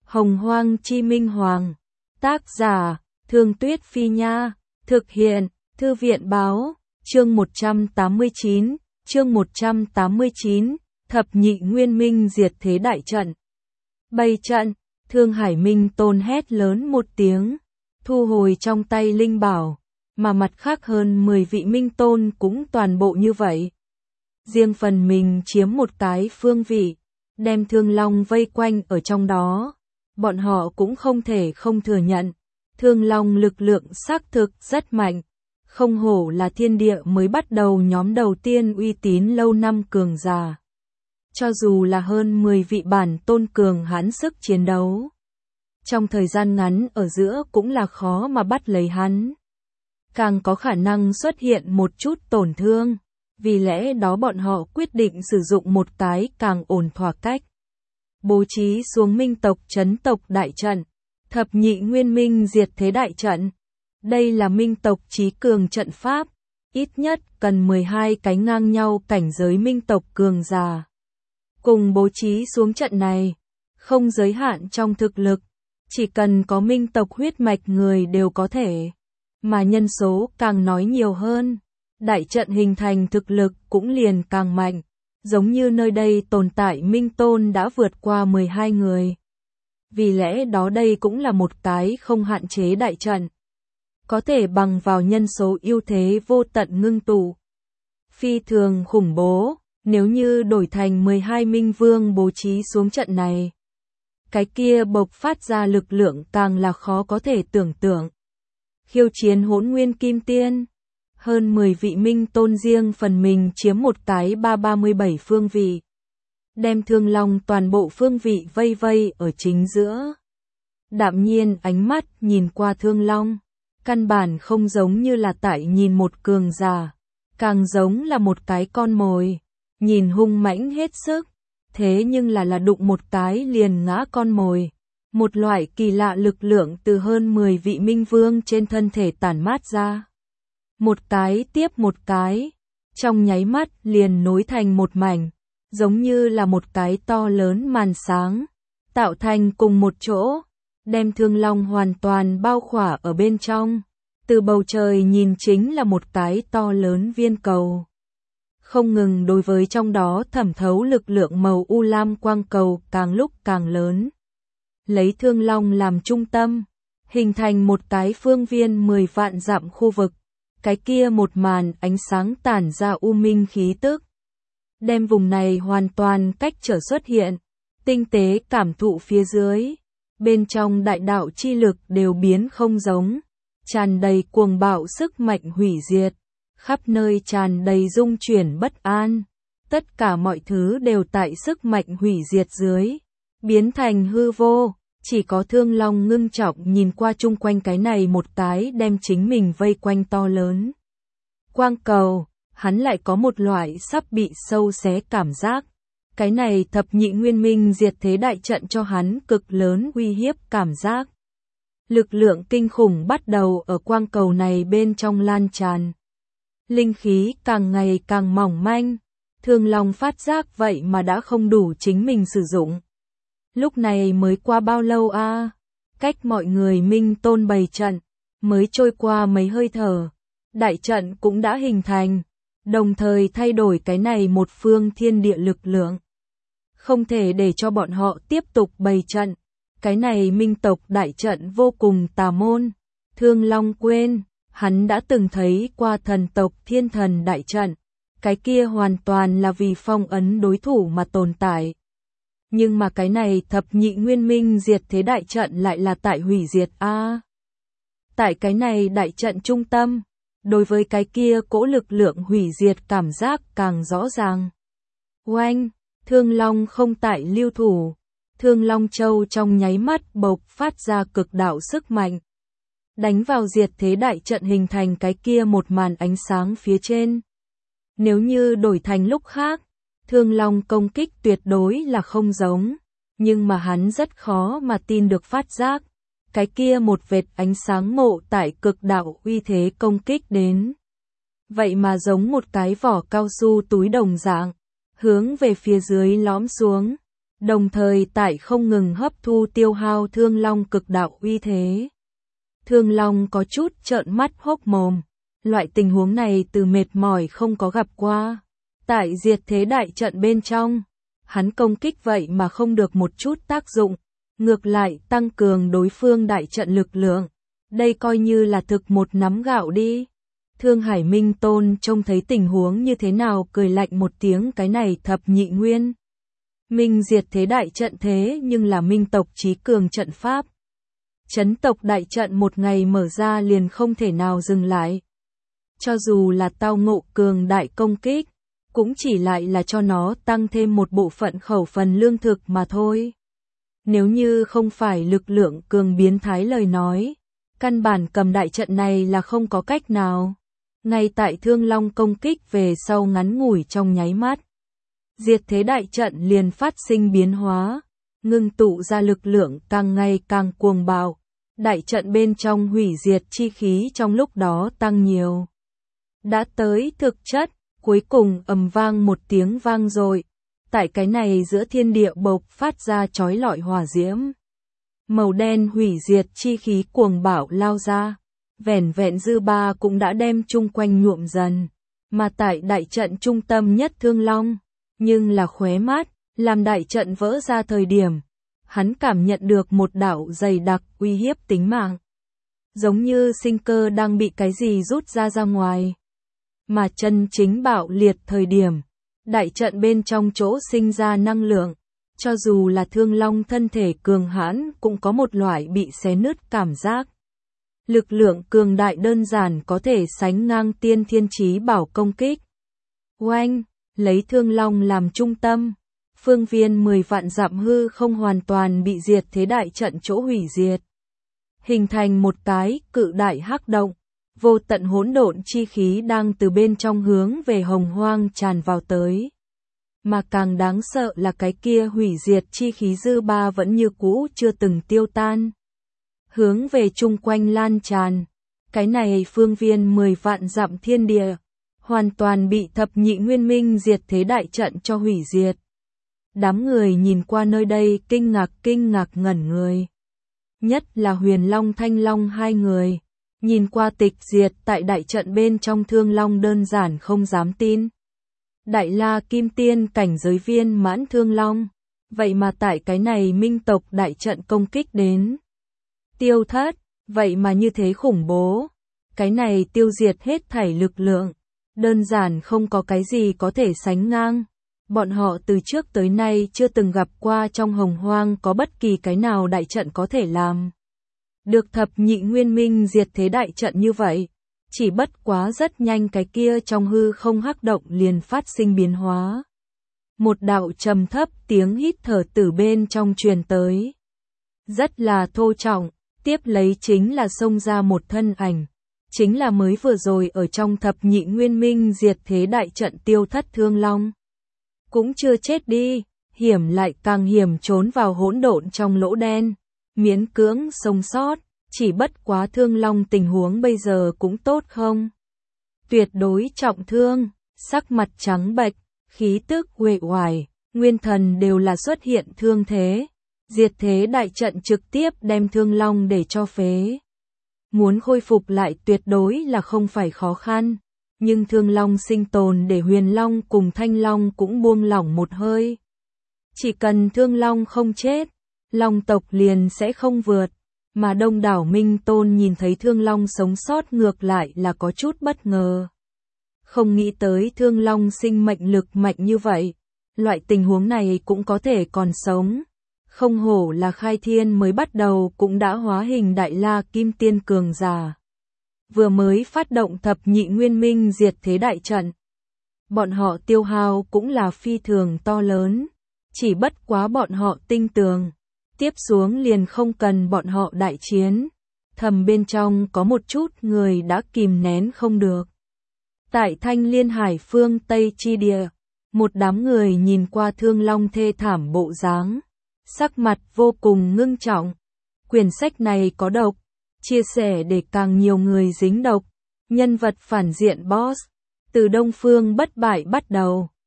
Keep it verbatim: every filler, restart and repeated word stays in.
Hồng Hoang Chi Minh Hoàng. Tác giả, Thương Tuyết Phi Nha. Thực hiện, Thư viện Báo. Chương một trăm tám mươi chín, chương một trăm tám mươi chín, Thập Nhị Nguyên Minh diệt thế đại trận. Bày trận, Thương Hải Minh Tôn hét lớn một tiếng, thu hồi trong tay linh bảo, mà mặt khác hơn mười vị Minh Tôn cũng toàn bộ như vậy. Riêng phần mình chiếm một cái phương vị, đem Thương Long vây quanh ở trong đó. Bọn họ cũng không thể không thừa nhận, Thương Long lực lượng xác thực rất mạnh, không hổ là thiên địa mới bắt đầu nhóm đầu tiên uy tín lâu năm cường giả. Cho dù là hơn mười vị bản tôn cường hãn sức chiến đấu, trong thời gian ngắn ở giữa cũng là khó mà bắt lấy hắn. Càng có khả năng xuất hiện một chút tổn thương, vì lẽ đó bọn họ quyết định sử dụng một cái càng ổn thỏa cách. Bố trí xuống minh tộc trấn tộc đại trận, thập nhị nguyên minh diệt thế đại trận. Đây là minh tộc trí cường trận pháp, ít nhất cần mười hai cái ngang nhau cảnh giới minh tộc cường giả. Cùng bố trí xuống trận này, không giới hạn trong thực lực, chỉ cần có minh tộc huyết mạch người đều có thể, mà nhân số càng nói nhiều hơn, đại trận hình thành thực lực cũng liền càng mạnh, giống như nơi đây tồn tại minh tôn đã vượt qua mười hai người. Vì lẽ đó đây cũng là một cái không hạn chế đại trận, có thể bằng vào nhân số ưu thế vô tận ngưng tụ. Phi thường khủng bố, nếu như đổi thành mười hai minh vương bố trí xuống trận này, cái kia bộc phát ra lực lượng càng là khó có thể tưởng tượng. Khiêu chiến Hỗn Nguyên Kim Tiên, hơn mười vị minh tôn riêng phần mình chiếm một cái ba ba mươi bảy phương vị, đem Thương Long toàn bộ phương vị vây vây ở chính giữa. Đạm nhiên ánh mắt nhìn qua Thương Long, căn bản không giống như là tại nhìn một cường giả, càng giống là một cái con mồi, nhìn hung mãnh hết sức, thế nhưng là là đụng một cái liền ngã con mồi. Một loại kỳ lạ lực lượng từ hơn mười vị minh vương trên thân thể tản mát ra. Một cái tiếp một cái, trong nháy mắt liền nối thành một mảnh, giống như là một cái to lớn màn sáng, tạo thành cùng một chỗ, đem Thương Long hoàn toàn bao khỏa ở bên trong. Từ bầu trời nhìn chính là một cái to lớn viên cầu, không ngừng đối với trong đó thẩm thấu lực lượng màu u lam quang cầu càng lúc càng lớn. Lấy Thương Long làm trung tâm, hình thành một cái phương viên mười vạn dặm khu vực, cái kia một màn ánh sáng tản ra u minh khí tức, đem vùng này hoàn toàn cách trở xuất hiện. Tinh tế cảm thụ phía dưới, bên trong đại đạo chi lực đều biến không giống, tràn đầy cuồng bạo sức mạnh hủy diệt, khắp nơi tràn đầy dung chuyển bất an, tất cả mọi thứ đều tại sức mạnh hủy diệt dưới, biến thành hư vô. Chỉ có Thương Long ngưng trọng nhìn qua chung quanh cái này một cái đem chính mình vây quanh to lớn quang cầu, hắn lại có một loại sắp bị sâu xé cảm giác. Cái này thập nhị nguyên minh diệt thế đại trận cho hắn cực lớn uy hiếp cảm giác. Lực lượng kinh khủng bắt đầu ở quang cầu này bên trong lan tràn. Linh khí càng ngày càng mỏng manh, Thương Long phát giác vậy mà đã không đủ chính mình sử dụng. Lúc này mới qua bao lâu a? À? Cách mọi người minh tôn bày trận, mới trôi qua mấy hơi thở, đại trận cũng đã hình thành, đồng thời thay đổi cái này một phương thiên địa lực lượng. Không thể để cho bọn họ tiếp tục bày trận, cái này minh tộc đại trận vô cùng tà môn. Thương Long quên, hắn đã từng thấy qua thần tộc thiên thần đại trận, cái kia hoàn toàn là vì phong ấn đối thủ mà tồn tại. Nhưng mà cái này thập nhị nguyên minh diệt thế đại trận lại là tại hủy diệt a. À, tại cái này đại trận trung tâm, đối với cái kia cỗ lực lượng hủy diệt cảm giác càng rõ ràng. Oanh, Thương Long không tại lưu thủ, Thương Long Châu trong nháy mắt bộc phát ra cực đạo sức mạnh, đánh vào diệt thế đại trận hình thành cái kia một màn ánh sáng phía trên. Nếu như đổi thành lúc khác, Thương Long công kích tuyệt đối là không giống, nhưng mà hắn rất khó mà tin được phát giác, cái kia một vệt ánh sáng mộ tại cực đạo uy thế công kích đến. Vậy mà giống một cái vỏ cao su túi đồng dạng, hướng về phía dưới lõm xuống, đồng thời tại không ngừng hấp thu tiêu hao Thương Long cực đạo uy thế. Thương Long có chút trợn mắt hốc mồm, loại tình huống này từ mệt mỏi không có gặp qua. Tại diệt thế đại trận bên trong, hắn công kích vậy mà không được một chút tác dụng, ngược lại tăng cường đối phương đại trận lực lượng. Đây coi như là thực một nắm gạo đi. Thương Hải Minh Tôn trông thấy tình huống như thế nào cười lạnh một tiếng, cái này thập nhị nguyên minh diệt thế đại trận thế nhưng là minh tộc chí cường trận pháp. Chấn tộc đại trận một ngày mở ra liền không thể nào dừng lại. Cho dù là tao ngộ cường đại công kích, cũng chỉ lại là cho nó tăng thêm một bộ phận khẩu phần lương thực mà thôi. Nếu như không phải lực lượng cường biến thái lời nói, căn bản cầm đại trận này là không có cách nào. Ngay tại Thương Long công kích về sau ngắn ngủi trong nháy mắt, diệt thế đại trận liền phát sinh biến hóa, ngưng tụ ra lực lượng càng ngày càng cuồng bạo. Đại trận bên trong hủy diệt chi khí trong lúc đó tăng nhiều. Đã tới thực chất, cuối cùng ầm vang một tiếng vang dội. Tại cái này giữa thiên địa bộc phát ra chói lọi hỏa diễm. Màu đen hủy diệt chi khí cuồng bạo lao ra. Vẻn vẹn dư ba cũng đã đem chung quanh nhuộm dần. Mà tại đại trận trung tâm nhất Thương Long, nhưng là khóe mắt, làm đại trận vỡ ra thời điểm. Hắn cảm nhận được một đạo dày đặc uy hiếp tính mạng. Giống như sinh cơ đang bị cái gì rút ra ra ngoài. Mà chân chính bạo liệt thời điểm, đại trận bên trong chỗ sinh ra năng lượng, cho dù là Thương Long thân thể cường hãn cũng có một loại bị xé nứt cảm giác. Lực lượng cường đại đơn giản có thể sánh ngang tiên thiên chí bảo công kích. Oanh, lấy Thương Long làm trung tâm. Phương viên mười vạn dặm hư không hoàn toàn bị diệt thế đại trận chỗ hủy diệt. Hình thành một cái cự đại hắc động, vô tận hỗn độn chi khí đang từ bên trong hướng về Hồng Hoang tràn vào tới. Mà càng đáng sợ là cái kia hủy diệt chi khí dư ba vẫn như cũ chưa từng tiêu tan. Hướng về chung quanh lan tràn, cái này phương viên mười vạn dặm thiên địa, hoàn toàn bị thập nhị nguyên minh diệt thế đại trận cho hủy diệt. Đám người nhìn qua nơi đây kinh ngạc kinh ngạc ngẩn người. Nhất là Huyền Long Thanh Long hai người. Nhìn qua tịch diệt tại đại trận bên trong Thương Long đơn giản không dám tin. Đại La Kim Tiên cảnh giới viên mãn Thương Long. Vậy mà tại cái này minh tộc đại trận công kích đến. Tiêu thất, vậy mà như thế khủng bố. Cái này tiêu diệt hết thảy lực lượng. Đơn giản không có cái gì có thể sánh ngang. Bọn họ từ trước tới nay chưa từng gặp qua trong Hồng Hoang có bất kỳ cái nào đại trận có thể làm. Được thập nhị nguyên minh diệt thế đại trận như vậy. Chỉ bất quá rất nhanh cái kia trong hư không hắc động liền phát sinh biến hóa. Một đạo trầm thấp tiếng hít thở từ bên trong truyền tới. Rất là thô trọng, tiếp lấy chính là xông ra một thân ảnh. Chính là mới vừa rồi ở trong thập nhị nguyên minh diệt thế đại trận tiêu thất Thương Long. Cũng chưa chết đi, hiểm lại càng hiểm trốn vào hỗn độn trong lỗ đen, miễn cưỡng sống sót, chỉ bất quá Thương Long tình huống bây giờ cũng tốt không? Tuyệt đối trọng thương, sắc mặt trắng bệch, khí tức uể oải, nguyên thần đều là xuất hiện thương thế. Diệt thế đại trận trực tiếp đem Thương Long để cho phế. Muốn khôi phục lại tuyệt đối là không phải khó khăn. Nhưng Thương Long sinh tồn để Huyền Long cùng Thanh Long cũng buông lỏng một hơi. Chỉ cần Thương Long không chết, Long tộc liền sẽ không vượt. Mà đông đảo Minh Tôn nhìn thấy Thương Long sống sót ngược lại là có chút bất ngờ. Không nghĩ tới Thương Long sinh mệnh lực mạnh như vậy. Loại tình huống này cũng có thể còn sống. Không hổ là khai thiên mới bắt đầu cũng đã hóa hình Đại La Kim Tiên cường giả. Vừa mới phát động thập nhị nguyên minh diệt thế đại trận. Bọn họ tiêu hao cũng là phi thường to lớn. Chỉ bất quá bọn họ tinh tường. Tiếp xuống liền không cần bọn họ đại chiến. Thầm bên trong có một chút người đã kìm nén không được. Tại Thanh Liên Hải phương Tây chi địa, một đám người nhìn qua Thương Long thê thảm bộ dáng, sắc mặt vô cùng ngưng trọng. Quyển sách này có độc, chia sẻ để càng nhiều người dính độc. Nhân vật phản diện boss, từ Đông Phương bất bại bắt đầu.